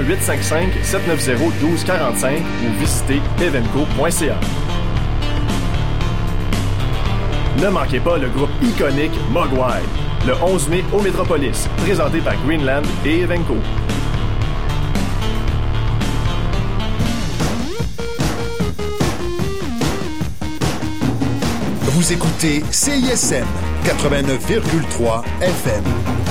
1-855-790-1245 ou visitez evenco.ca. Ne manquez pas le groupe iconique Mogwai, le 11 mai au Métropolis, présenté par Greenland et Evenco. Vous écoutez CISM 89,3 FM.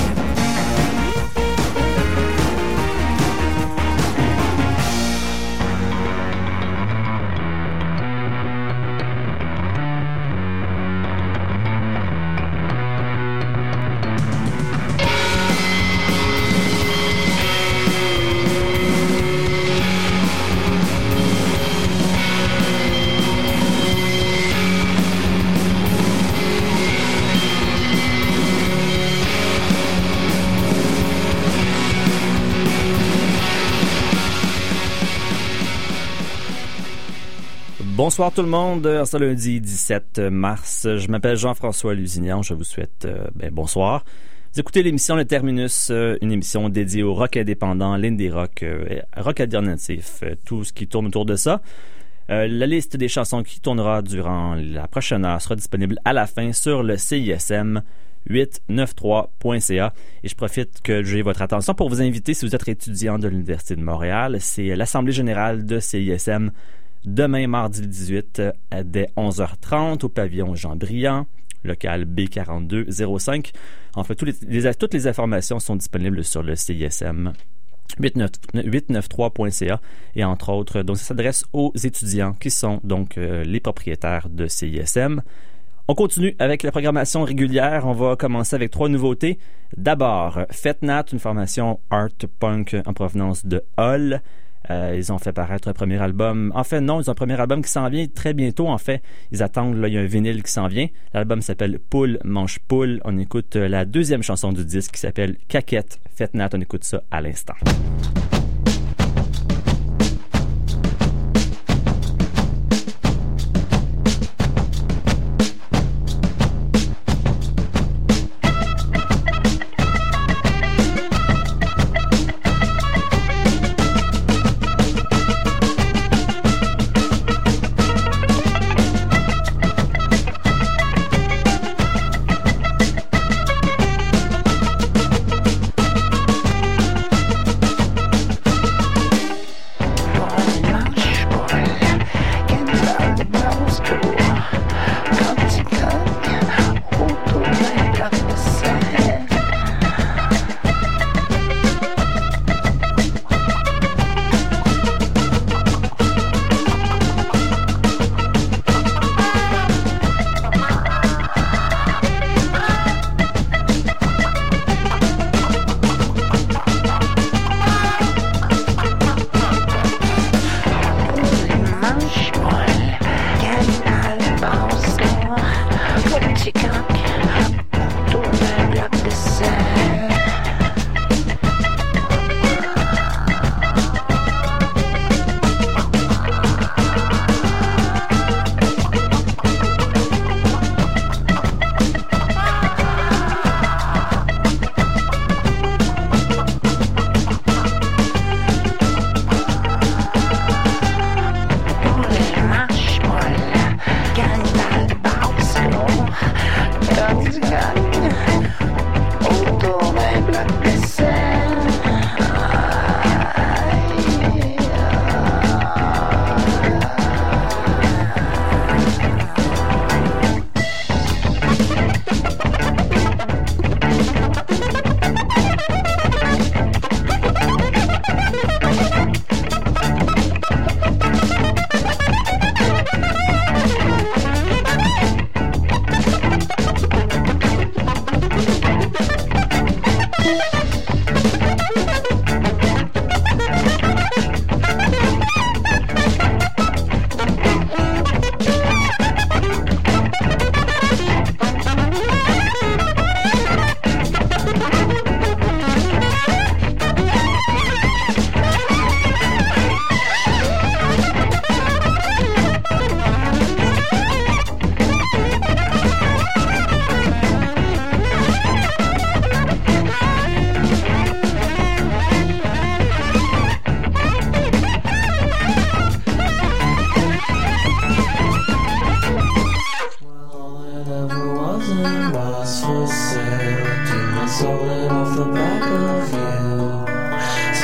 Bonsoir tout le monde, c'est lundi 17 mars. Je m'appelle Jean-François Lusignan, je vous souhaite bonsoir. Vous écoutez l'émission Le Terminus, une émission dédiée au rock indépendant, l'indie rock, rock alternatif, tout ce qui tourne autour de ça. La liste des chansons qui tournera durant la prochaine heure sera disponible à la fin sur le CISM 893.ca et je profite que j'ai votre attention pour vous inviter, si vous êtes étudiant de l'Université de Montréal, c'est l'Assemblée générale de CISM demain, mardi le 18, dès 11h30 au pavillon Jean-Briand, local B4205. En fait, toutes les informations sont disponibles sur le CISM 893.ca et entre autres, donc ça s'adresse aux étudiants qui sont donc les propriétaires de CISM. On continue avec la programmation régulière. On va commencer avec 3 nouveautés. D'abord, FETNAT, une formation art punk en provenance de Hull. Ils ont fait paraître un premier album. En fait, non, ils ont un premier album qui s'en vient très bientôt. En fait, ils attendent, là, il y a un vinyle qui s'en vient. L'album s'appelle Poule, mange poule. On écoute la deuxième chanson du disque qui s'appelle Caquette. FETNAT, on écoute ça à l'instant.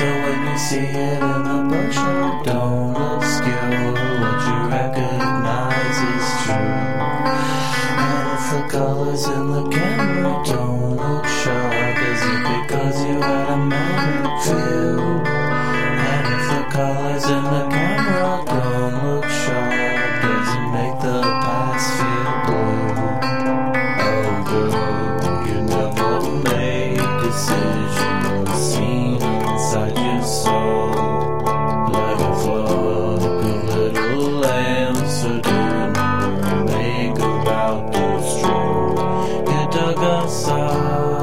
when you see it in the bookshop, don't obscure what you recognize is true. And if the colors in the camera don't look sharp, is it because you had a manic view? And if the colors in the camera don't look sharp, does it make the past feel blue? Oh girl, you never make decisions seen inside your soul, like a flock of little lambs. So do you know make about the stroll you dug outside?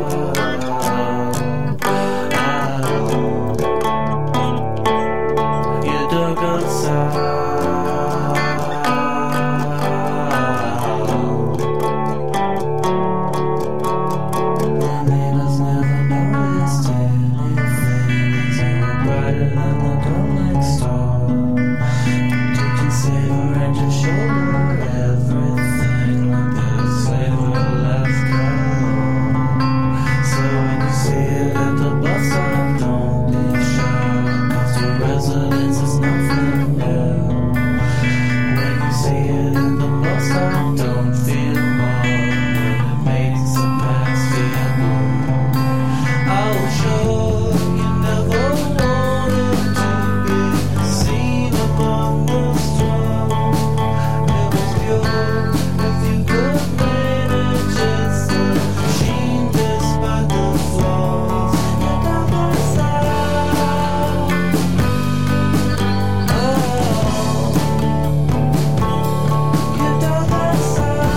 You dug outside. The neighbors never noticed anything, 'cause you were brighter than the girl next door. Did you savor and just shoulder everything like there's flavor left out? So when you see it at the bus stop, don't be shy, 'cause the residence is nothing new. When you see it in the bus stop, don't feel more, when it makes the past feel blue. Oh, sure, you never wanted to be seen among the strong. It was pure, if you could manage it, so sheen despite the flaws. You dug outside. Oh, you dug outside.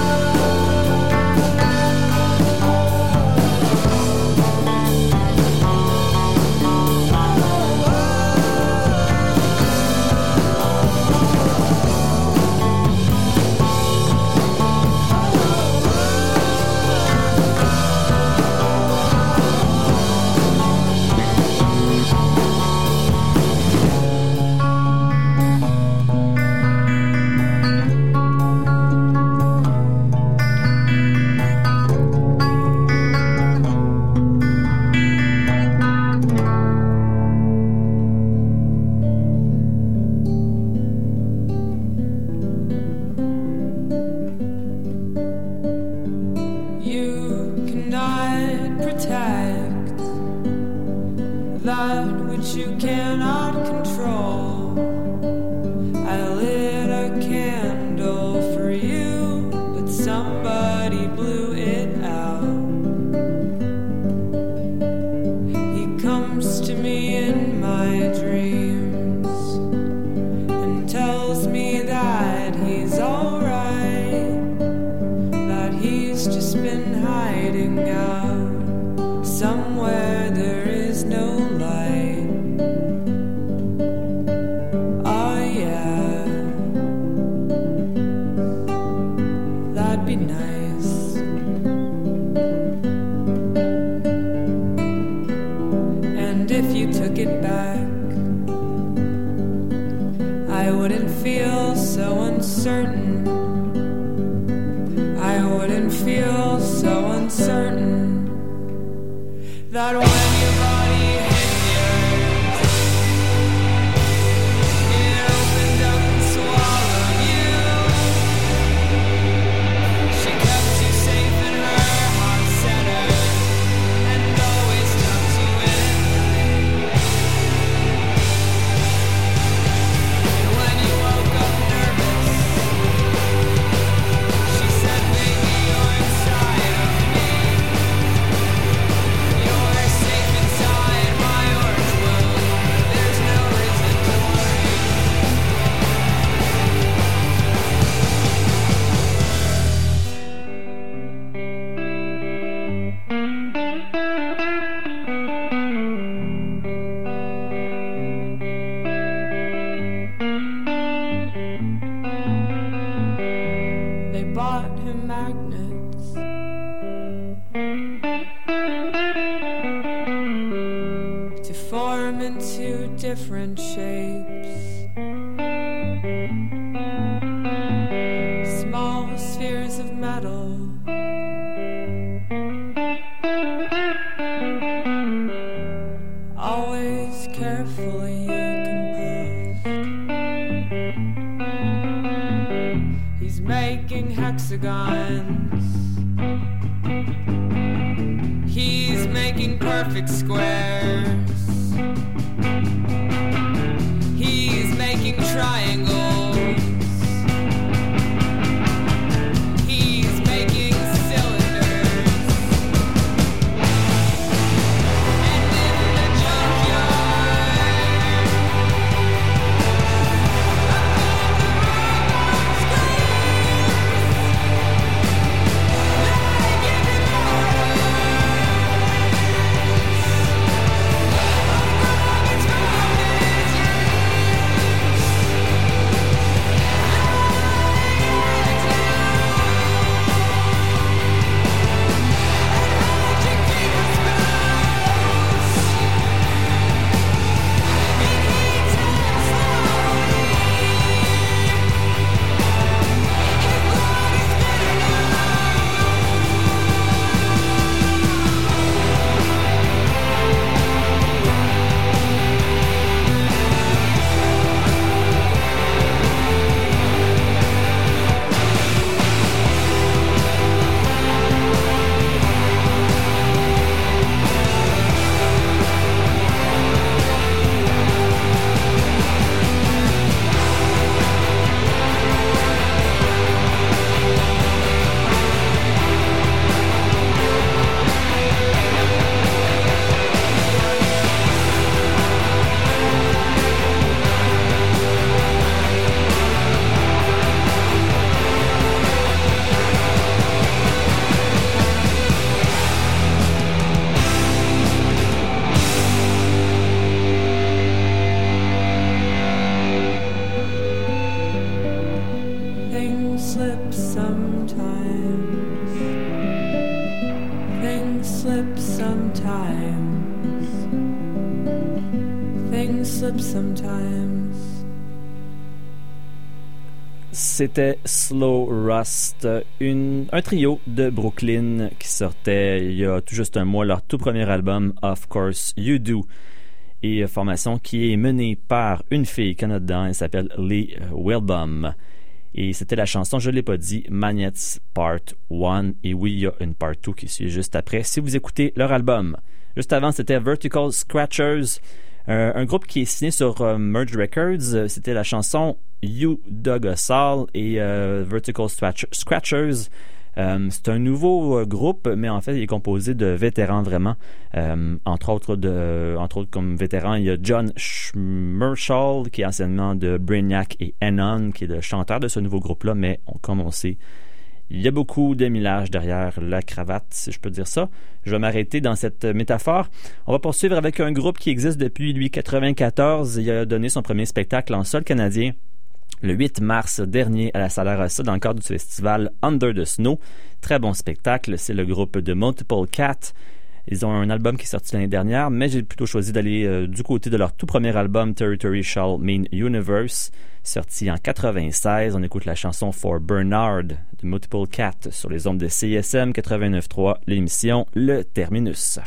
You cannot protect that which you cannot control. I lit a candle for you, but somebody blew it out. He comes to me in my dreams and tells me that he's alright, that he's just been hiding out somewhere there is no light. Oh yeah, that'd be nice. And if you took it back, I wouldn't feel so uncertain. I wouldn't feel so uncertain that when your body hit yours, it opened up and swallowed you. She kept you safe in her heart center and always tucked you in. And when you woke up nervous, she said, "Baby, you're inside of me. You're safe inside my orange world. There's no reason to worry." They bought him magnets to form into different shapes. Small spheres of metal, always carefully composed. He's making hexagons. He's making perfect squares. He's making triangles. He's making cylinders. And in the junkyard, things slip sometimes. Things slip sometimes. Things slip sometimes. C'était Slow Rust, un trio de Brooklyn qui sortait il y a tout juste un mois leur tout premier album, Of Course You Do. Et formation qui est menée par une fille qu'on a dedans, elle s'appelle Lee Wilbum. Et c'était la chanson, je ne l'ai pas dit, Magnets Part 1. Et oui, il y a une Part 2 qui suit juste après, si vous écoutez leur album. Juste avant, c'était Vertical Scratchers, un groupe qui est signé sur Merge Records. C'était la chanson You Dug a Soul et Vertical Scratchers. C'est un nouveau groupe, mais en fait, il est composé de vétérans vraiment. Entre autres comme vétérans, il y a John Schmershall, qui est anciennement de Brainiac, et Enon, qui est le chanteur de ce nouveau groupe-là. Mais comme on sait, il y a beaucoup de millage derrière la cravate, si je peux dire ça. Je vais m'arrêter dans cette métaphore. On va poursuivre avec un groupe qui existe depuis 1994. Il a donné son premier spectacle en sol canadien le 8 mars dernier à la Salle Rossa dans le cadre du festival Under the Snow. Très bon spectacle, c'est le groupe de Multiple Cat. Ils ont un album qui est sorti l'année dernière, mais j'ai plutôt choisi d'aller du côté de leur tout premier album Territory Shall Mean Universe, sorti en 96. On écoute la chanson For Bernard de Multiple Cat sur les ondes de CISM 89.3, l'émission Le Terminus.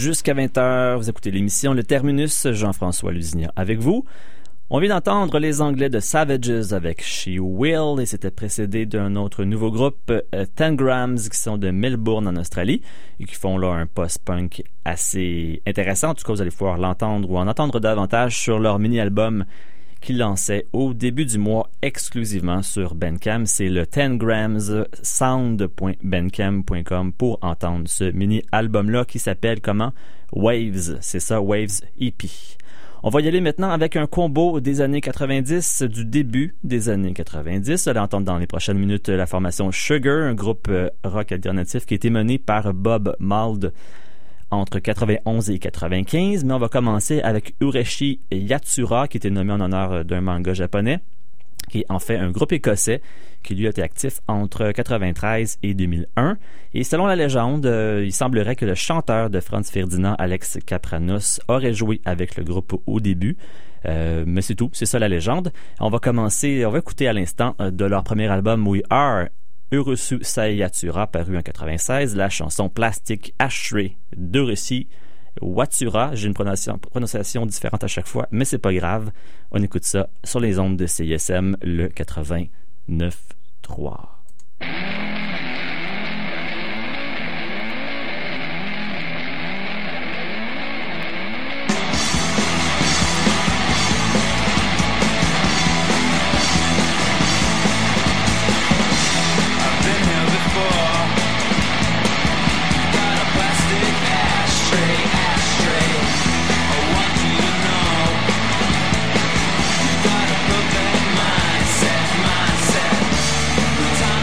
jusqu'à 20h. Vous écoutez l'émission Le Terminus, Jean-François Lusignan avec vous. On vient d'entendre les Anglais de Savages avec She Will et c'était précédé d'un autre nouveau groupe, 10 Grams, qui sont de Melbourne en Australie et qui font là un post-punk assez intéressant. En tout cas, vous allez pouvoir l'entendre ou en entendre davantage sur leur mini-album qu'ils lançaient au début du mois exclusivement sur Bandcamp. C'est le 10 Grams sound.bandcamp.com pour entendre ce mini-album-là qui s'appelle comment? Waves. C'est ça, Waves EP. On va y aller maintenant avec un combo des années 90, du début des années 90. Vous allez entendre dans les prochaines minutes la formation Sugar, un groupe rock alternatif qui a été mené par Bob Mould entre 91 et 95. Mais on va commencer avec Ureshi Yatsura, qui était nommé en honneur d'un manga japonais, qui est en fait un groupe écossais qui lui a été actif entre 93 et 2001. Et selon la légende, il semblerait que le chanteur de Franz Ferdinand, Alex Kapranos, aurait joué avec le groupe au début. Mais c'est tout, c'est ça la légende. On va écouter à l'instant de leur premier album We Are Urusu Yatsura, paru en 96, la chanson Plastic Ashtray d'Urushi Watsura. J'ai une prononciation différente à chaque fois, mais c'est pas grave. On écoute ça sur les ondes de CISM, le 89.3. Mindset. The time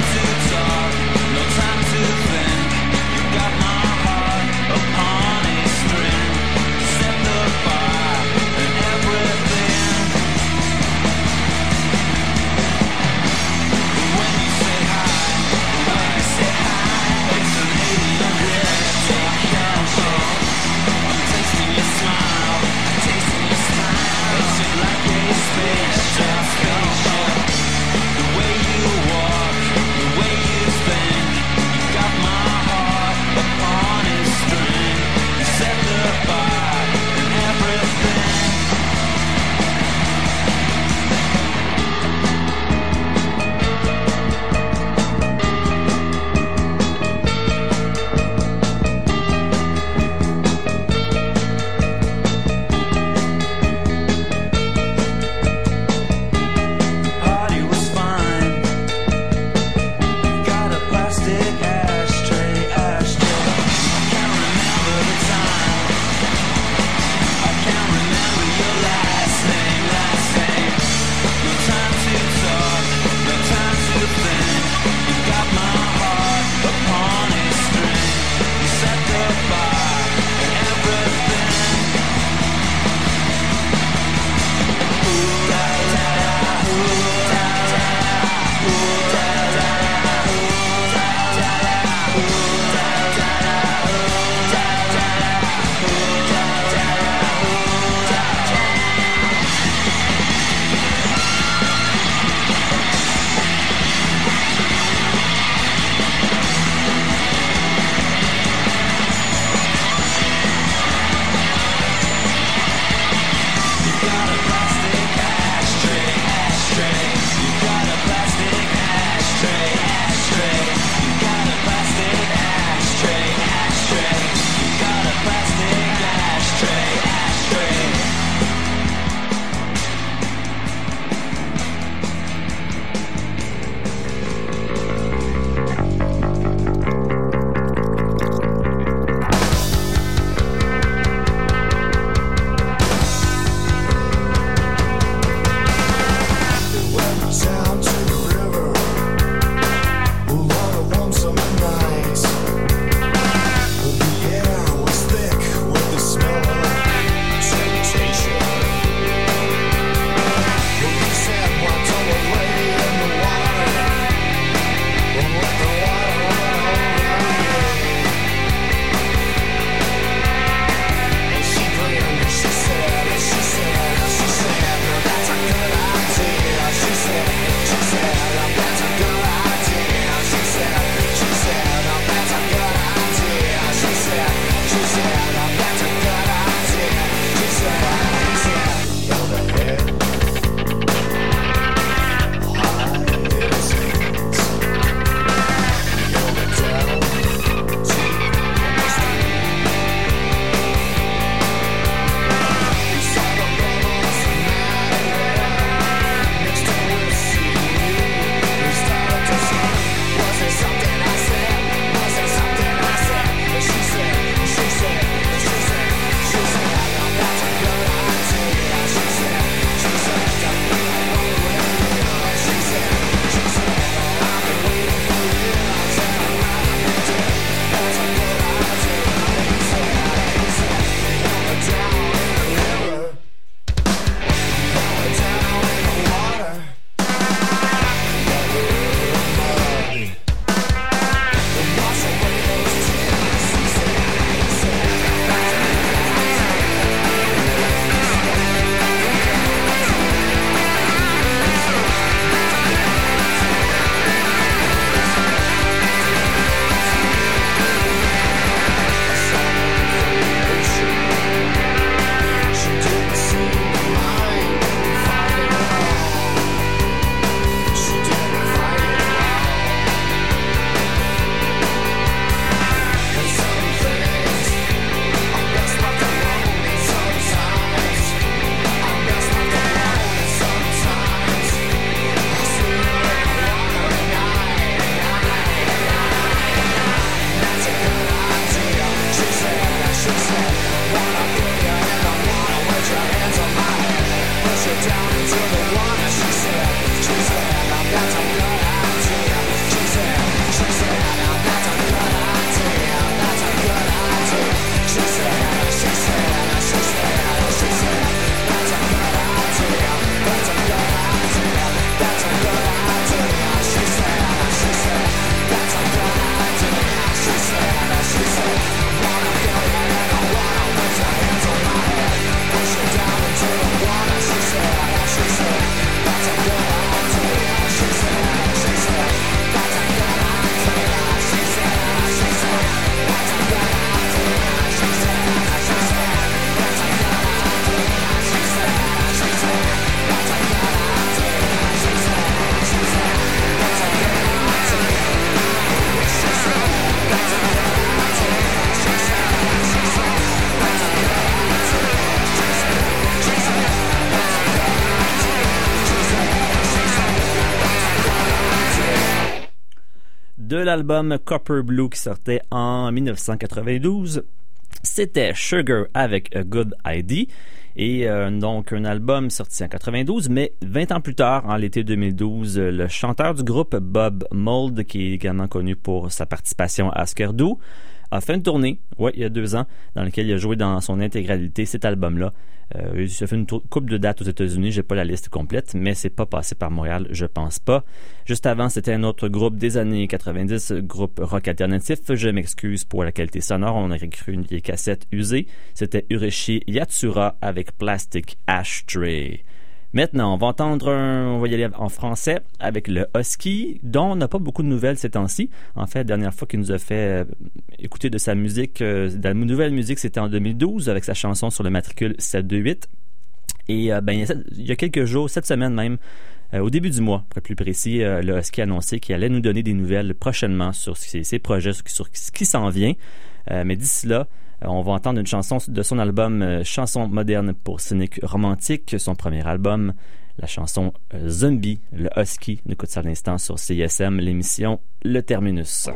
de l'album Copper Blue qui sortait en 1992. C'était Sugar avec A Good ID. Et donc, un album sorti en 92, mais 20 ans plus tard, en l'été 2012, le chanteur du groupe, Bob Mould, qui est également connu pour sa participation à Skardu, a fait une tournée, il y a 2 ans, dans laquelle il a joué dans son intégralité cet album-là. Il a fait une couple de dates aux États-Unis, j'ai pas la liste complète, mais c'est pas passé par Montréal, je pense pas. Juste avant, c'était un autre groupe des années 90, groupe rock alternatif. Je m'excuse pour la qualité sonore, on aurait cru une vieille cassette usée. C'était Ureshi Yatsura avec Plastic Ashtray. Maintenant, on va y aller en français avec le Husky, dont on n'a pas beaucoup de nouvelles ces temps-ci. En fait, la dernière fois qu'il nous a fait écouter de sa musique, de la nouvelle musique, c'était en 2012 avec sa chanson sur le matricule 728. Et il y a quelques jours, cette semaine même, au début du mois, pour être plus précis, le Husky a annoncé qu'il allait nous donner des nouvelles prochainement sur ses projets, sur ce qui s'en vient. Mais d'ici là, on va entendre une chanson de son album Chanson moderne pour cynique romantique, son premier album, la chanson Zombie, le Husky. On écoute ça à l'instant sur CISM, l'émission Le Terminus.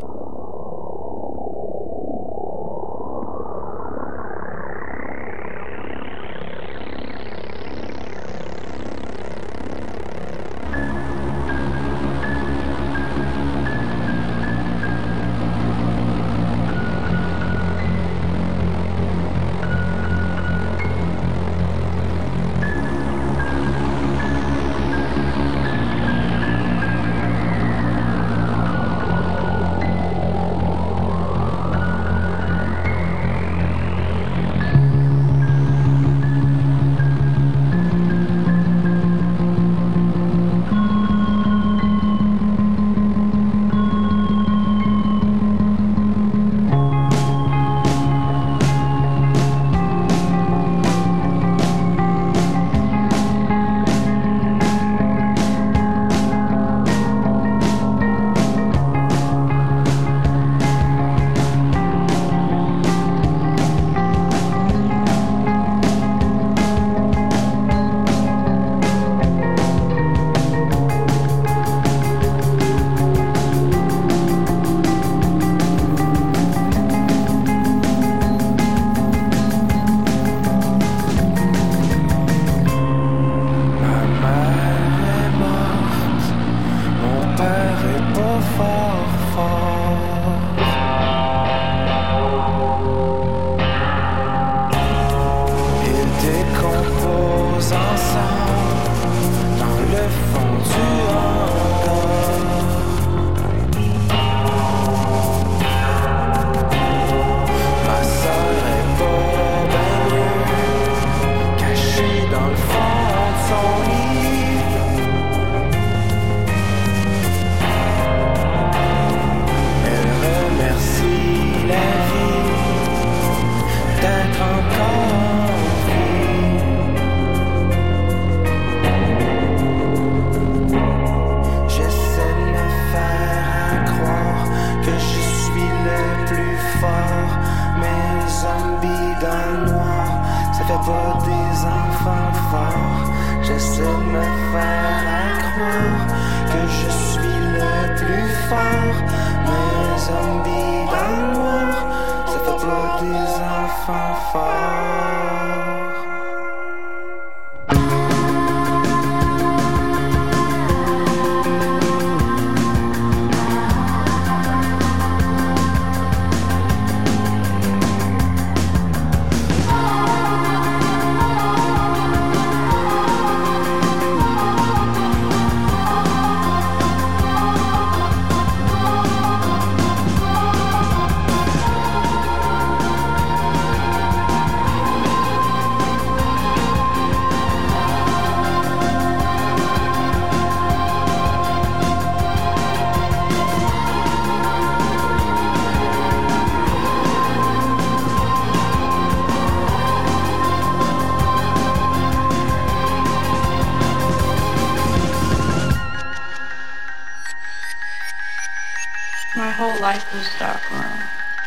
My whole life was dark room.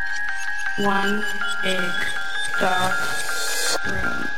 One big dark room.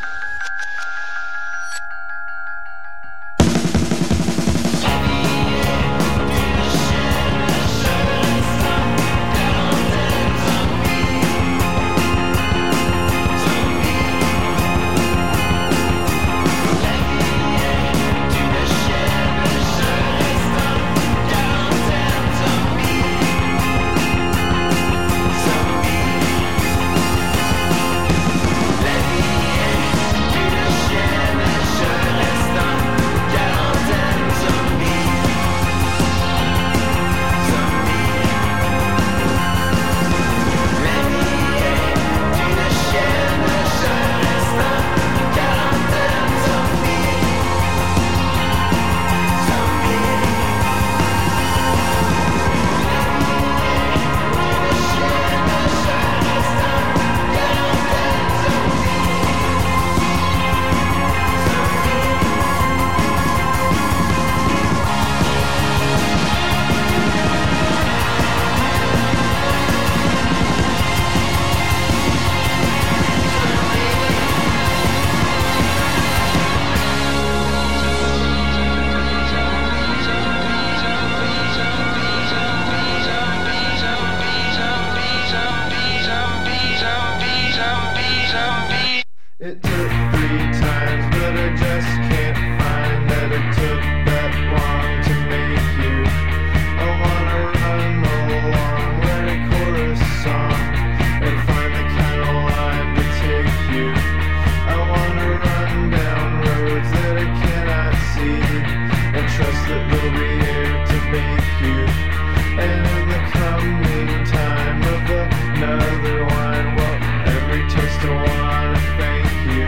it took 3 times, but I just can't find that it took that long to make you. I wanna run along, write a chorus song, and find the kind of line to take you. I wanna run down roads that I cannot see, and trust that they'll be here to make you. And in the coming time of another wine, well, every taste I wanna thank you.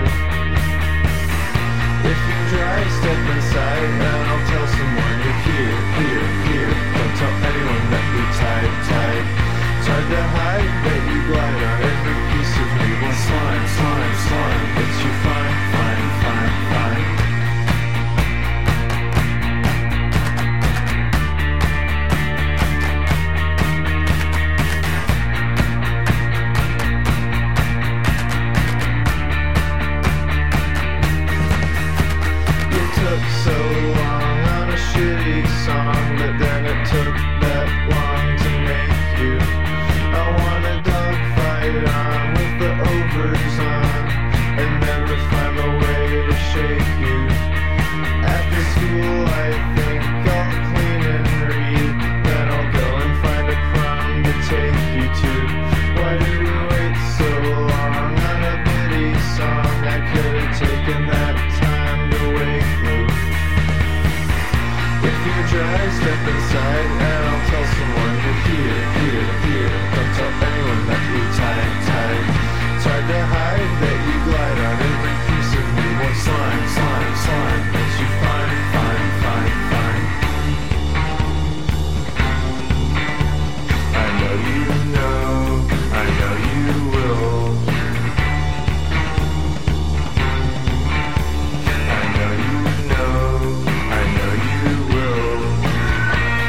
If you're dry, step inside and I'll tell someone you're here, here, here. Don't tell anyone that you're tied, tied. It's hard to hide that you glide on every piece of me. Well, slime, slime, slime. It's you fine, fine, fine, fine. So long on a shitty song, but then it took that long to make you. I want a dogfight on with the overs on, and never find a way to shake you. After school I think I'll clean and read, then I'll go and find a prom to take you to. Why did we wait so long on a bitty song? I could have taken that time to wake you. If you're dry, step inside and I'll tell someone you're here, here, here. Don't tell anyone that you're tied, tied. It's hard to hide that you glide on every piece of me. Well, slime, slime, slime. Makes you fine, fine, fine, fine. I know you know, I know you will. I know you know, I know you will.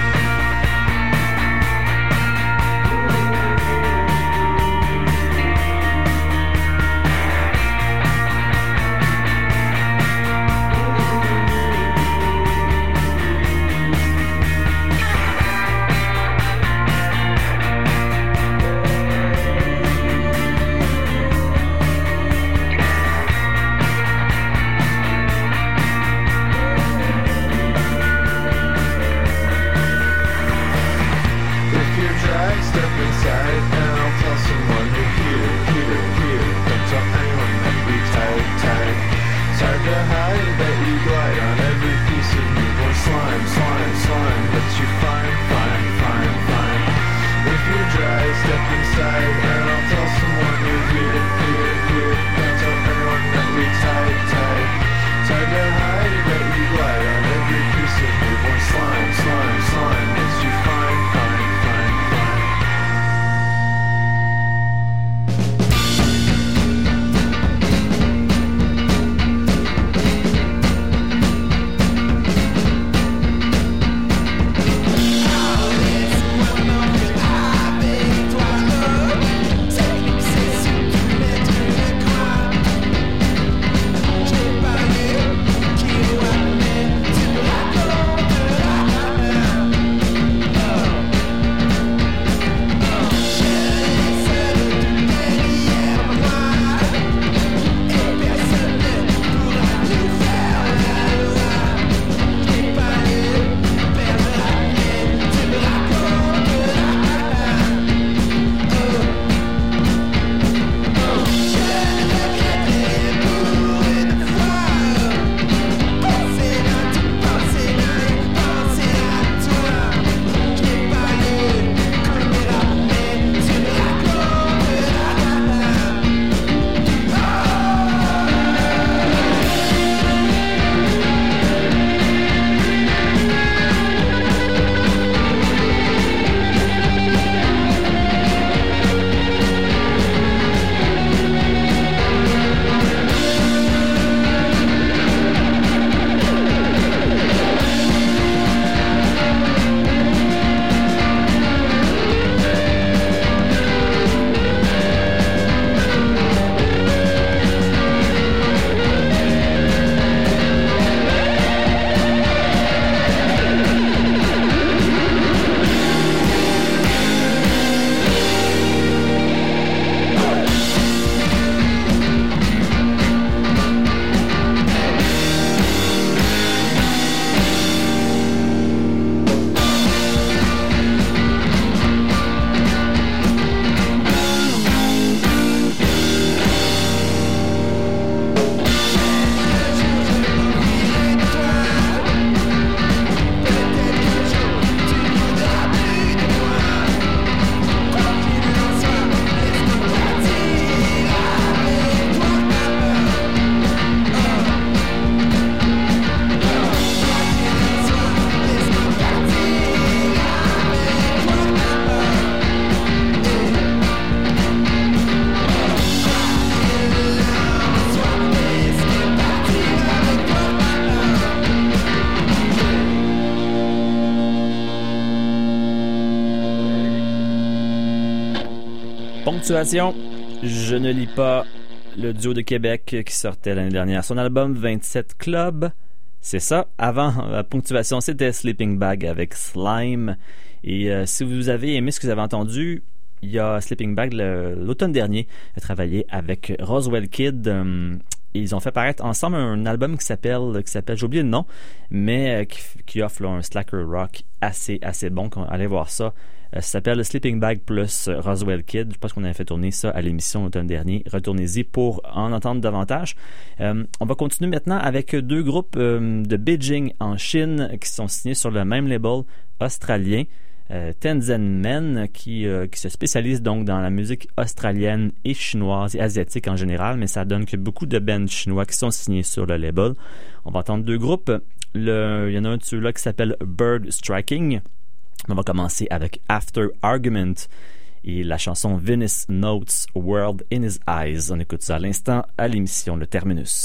Ponctuation, je ne lis pas le duo de Québec qui sortait l'année dernière son album 27 Club. C'est ça. Avant, Ponctuation, c'était Sleeping Bag avec Slime. Et si vous avez aimé ce que vous avez entendu, il y a Sleeping Bag l'automne dernier a travaillé avec Roswell Kid. Ils ont fait paraître ensemble un album qui s'appelle j'ai oublié le nom, mais qui offre là, un slacker rock assez bon. Allez voir ça. Ça s'appelle Sleeping Bag plus Roswell Kid. Je pense qu'on avait fait tourner ça à l'émission l'automne dernier. Retournez-y pour en entendre davantage. On va continuer maintenant avec deux groupes de Beijing en Chine qui sont signés sur le même label australien. Tenzin Men qui se spécialise donc dans la musique australienne et chinoise et asiatique en général, mais ça donne que beaucoup de bands chinois qui sont signés sur le label. On va entendre deux groupes. Il y en a un de ceux-là qui s'appelle Bird Striking. On va commencer avec After Argument et la chanson Venice Notes World in His Eyes. On écoute ça à l'instant à l'émission Le Terminus.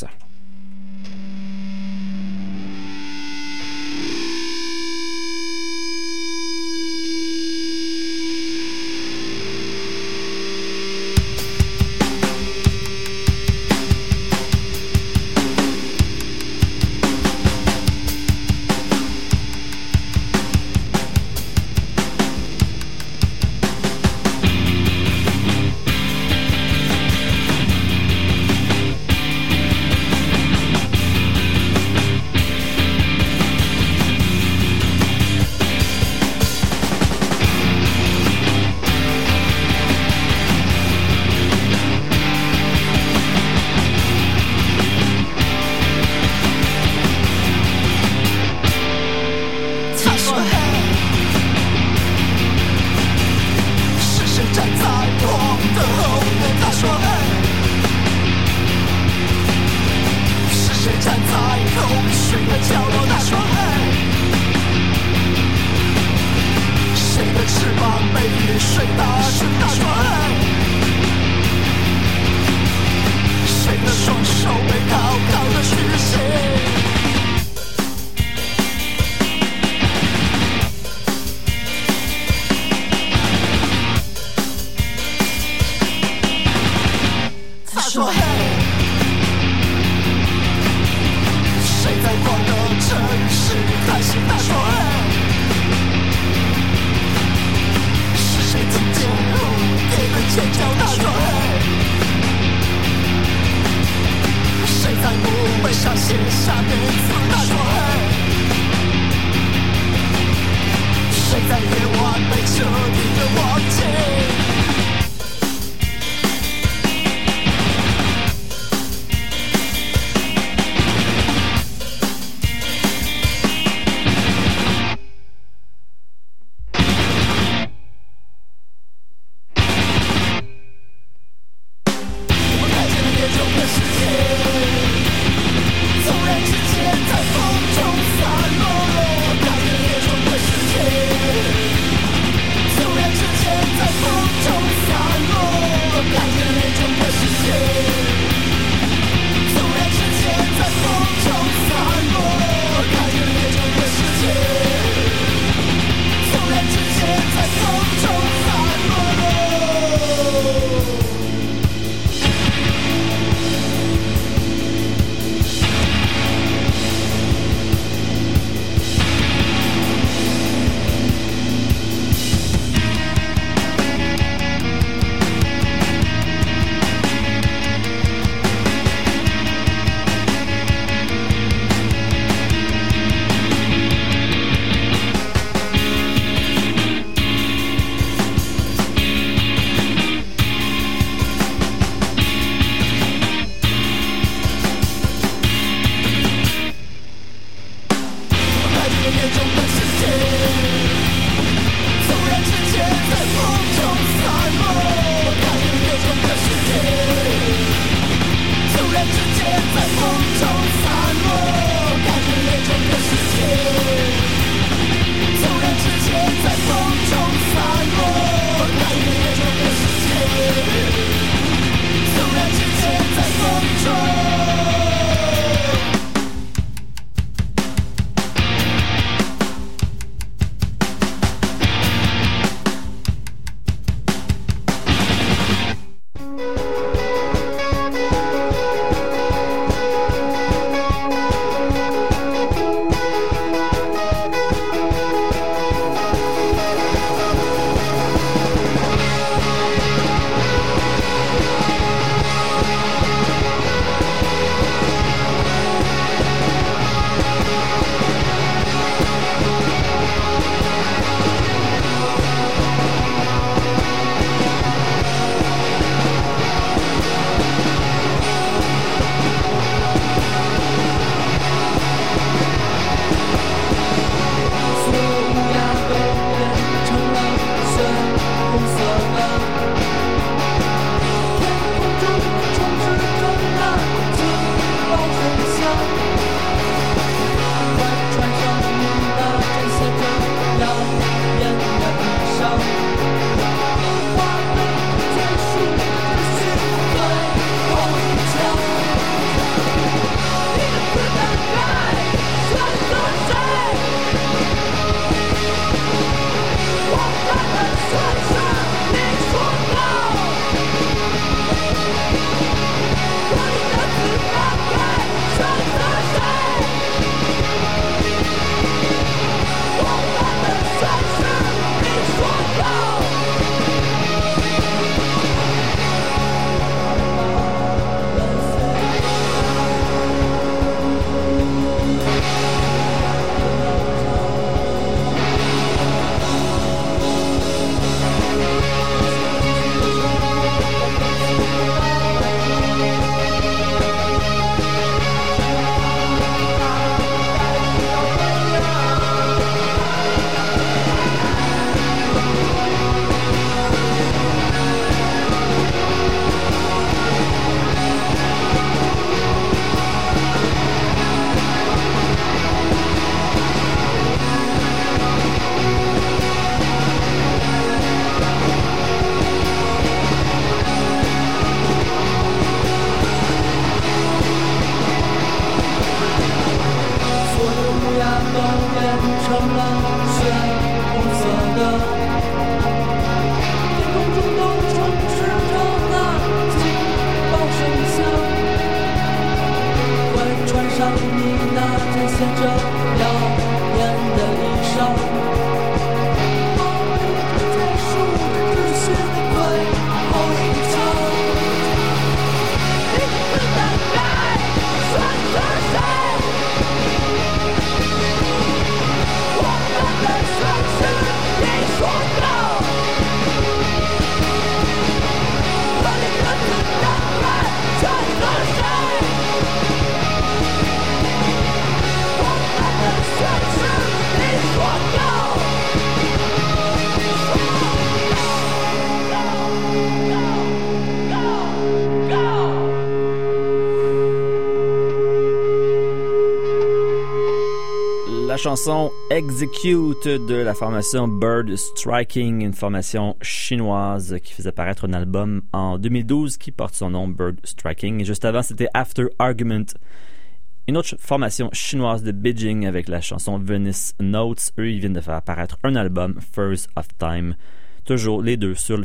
成了血红色的。天空中都充斥着那警报声响，快穿上你那件写着谣言的衣裳，把每个结束之前的最后一场。你不能该选择谁，我们的选是你说的，和你各自的爱选择谁，我们的选是你说的。 La chanson Execute de la formation Bird Striking, une formation chinoise qui faisait paraître un album en 2012 qui porte son nom, Bird Striking. Et juste avant, c'était After Argument, une autre formation chinoise de Beijing avec la chanson Venice Notes. Eux, ils viennent de faire apparaître un album, First of Time. Toujours les deux sur le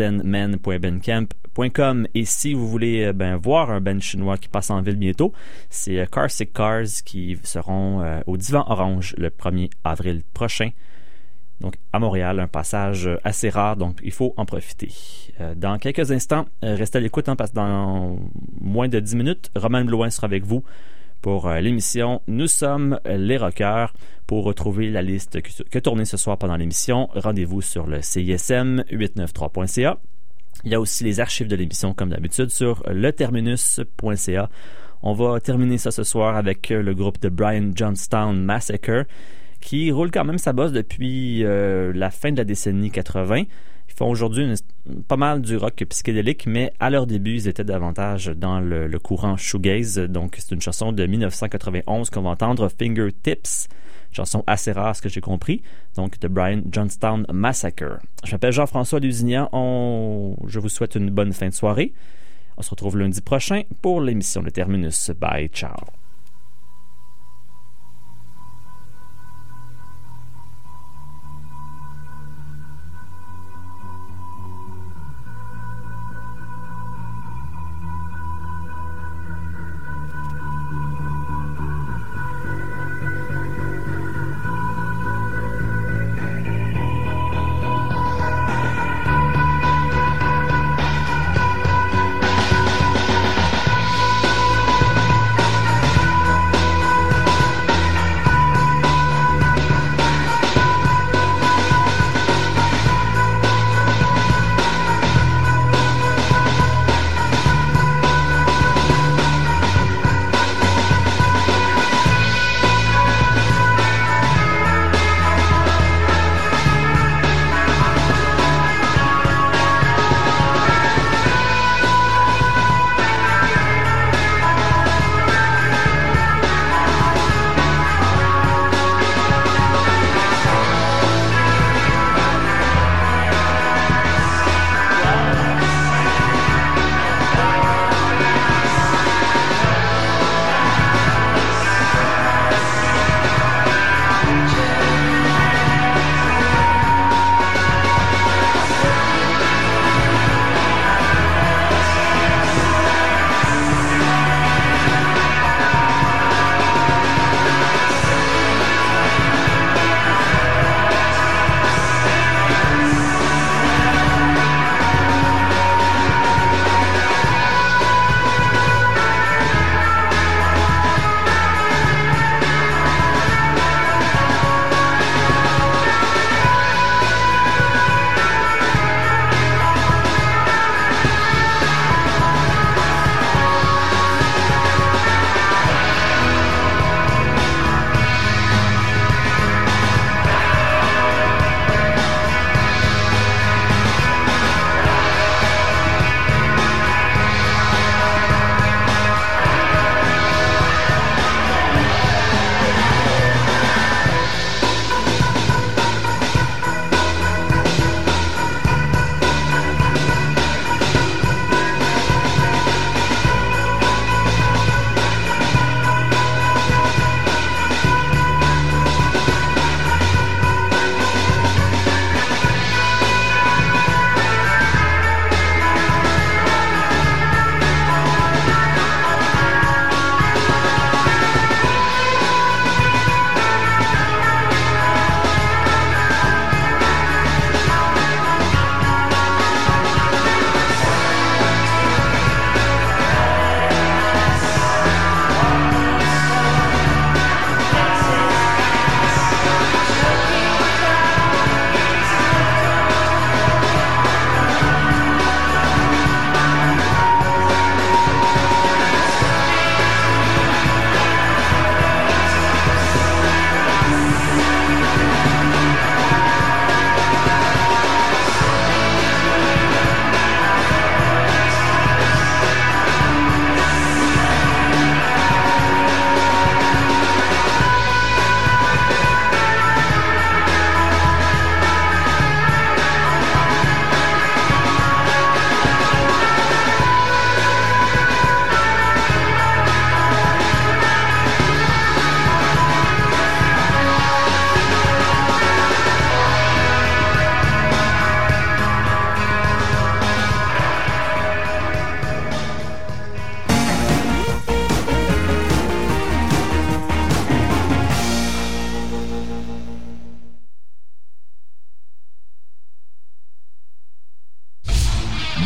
tenzenmen.bandcamp.com. Et si vous voulez voir un band chinois qui passe en ville bientôt, c'est Car Sick Cars qui seront au Divan Orange le 1er avril prochain. Donc à Montréal, un passage assez rare, donc il faut en profiter. Dans quelques instants, restez à l'écoute parce que dans moins de 10 minutes, Romain Blouin sera avec vous pour l'émission Nous sommes les rockers. Pour retrouver la liste que tournée ce soir pendant l'émission, rendez-vous sur le CISM893.ca. Il y a aussi les archives de l'émission comme d'habitude sur leterminus.ca. On va terminer ça ce soir avec le groupe de Brian Johnstown Massacre qui roule quand même sa bosse depuis la fin de la décennie 80. Ils font aujourd'hui pas mal du rock psychédélique, mais à leur début, ils étaient davantage dans le courant shoegaze. Donc, c'est une chanson de 1991 qu'on va entendre, Fingertips. Chanson assez rare, ce que j'ai compris. Donc, de Brian Johnstown Massacre. Je m'appelle Jean-François Lusignan. Je vous souhaite une bonne fin de soirée. On se retrouve lundi prochain pour l'émission Le Terminus. Bye, ciao. Thank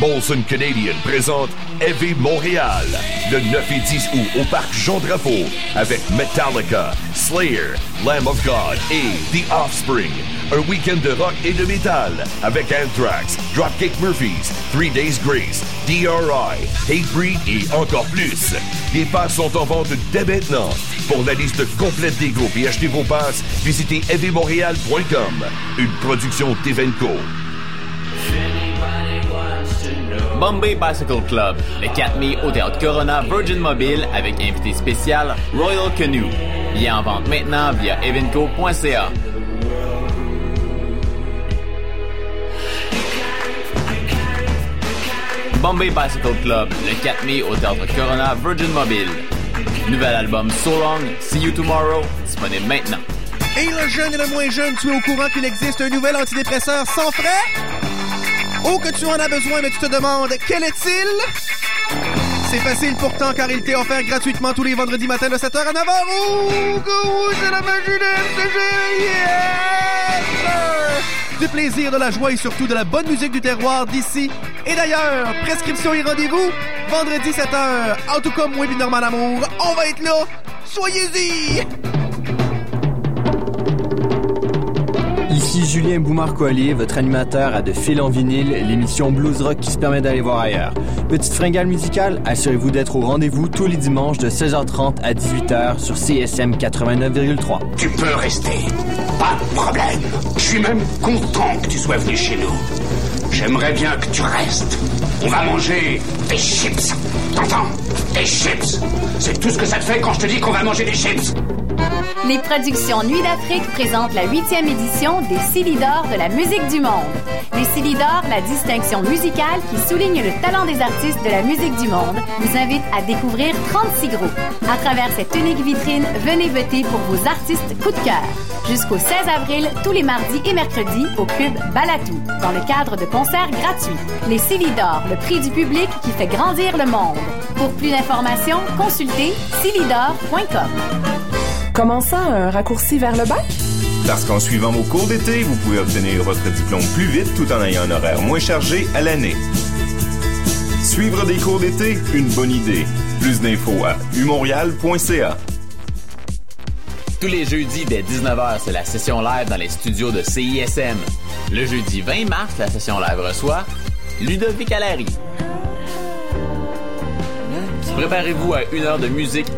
Olsen Canadian présente Heavy Montréal le 9 et 10 août au parc Jean-Drapeau avec Metallica, Slayer, Lamb of God et The Offspring. Un week-end de rock et de métal avec Anthrax, Dropkick Murphys, 3 Days Grace, DRI, Hatebreed et encore plus. Les passes sont en vente dès maintenant. Pour la liste complète des groupes et acheter vos passes, visitez heavymontréal.com. Une production d'Evenco. Bombay Bicycle Club, le 4 mai au Théâtre Corona Virgin Mobile avec invité spécial Royal Canoe. Billets en vente maintenant via evenco.ca. Bombay Bicycle Club, le 4 mai au Théâtre Corona Virgin Mobile. Nouvel album So Long, See You Tomorrow, disponible maintenant. Et le jeune et le moins jeune, tu es au courant qu'il existe un nouvel antidépresseur sans frais? Oh, que tu en as besoin, mais tu te demandes, quel est-il? C'est facile pourtant, car il t'est offert gratuitement tous les vendredis matins de 7h à 9h. Oh, c'est la magie de MCG! Yes! Du plaisir, de la joie et surtout de la bonne musique du terroir d'ici et d'ailleurs. Prescription et rendez-vous, vendredi 7h. En tout cas, moi et Normand Amour, on va être là. Soyez-y! Ici Julien Boumarcollier, votre animateur à De Fil en vinyle, l'émission Blues Rock qui se permet d'aller voir ailleurs. Petite fringale musicale, assurez-vous d'être au rendez-vous tous les dimanches de 16h30 à 18h sur CSM 89,3. Tu peux rester, pas de problème. Je suis même content que tu sois venu chez nous. J'aimerais bien que tu restes. On va manger des chips. T'entends? Des chips. C'est tout ce que ça te fait quand je te dis qu'on va manger des chips. Les productions Nuit d'Afrique présentent la 8e édition des Silidor de la musique du monde. Les Silidor, la distinction musicale qui souligne le talent des artistes de la musique du monde, vous invite à découvrir 36 groupes. À travers cette unique vitrine, venez voter pour vos artistes coup de cœur. Jusqu'au 16 avril, tous les mardis et mercredis au Club Balatou, dans le cadre de concerts gratuits. Les Silidor, le prix du public qui fait grandir le monde. Pour plus d'informations, consultez silidor.com. Comment ça, un raccourci vers le bac? Parce qu'en suivant vos cours d'été, vous pouvez obtenir votre diplôme plus vite tout en ayant un horaire moins chargé à l'année. Suivre des cours d'été, une bonne idée. Plus d'infos à umontréal.ca. Tous les jeudis dès 19h, c'est la session live dans les studios de CISM. Le jeudi 20 mars, la session live reçoit Ludovic Allary. Préparez-vous à 1 heure de musique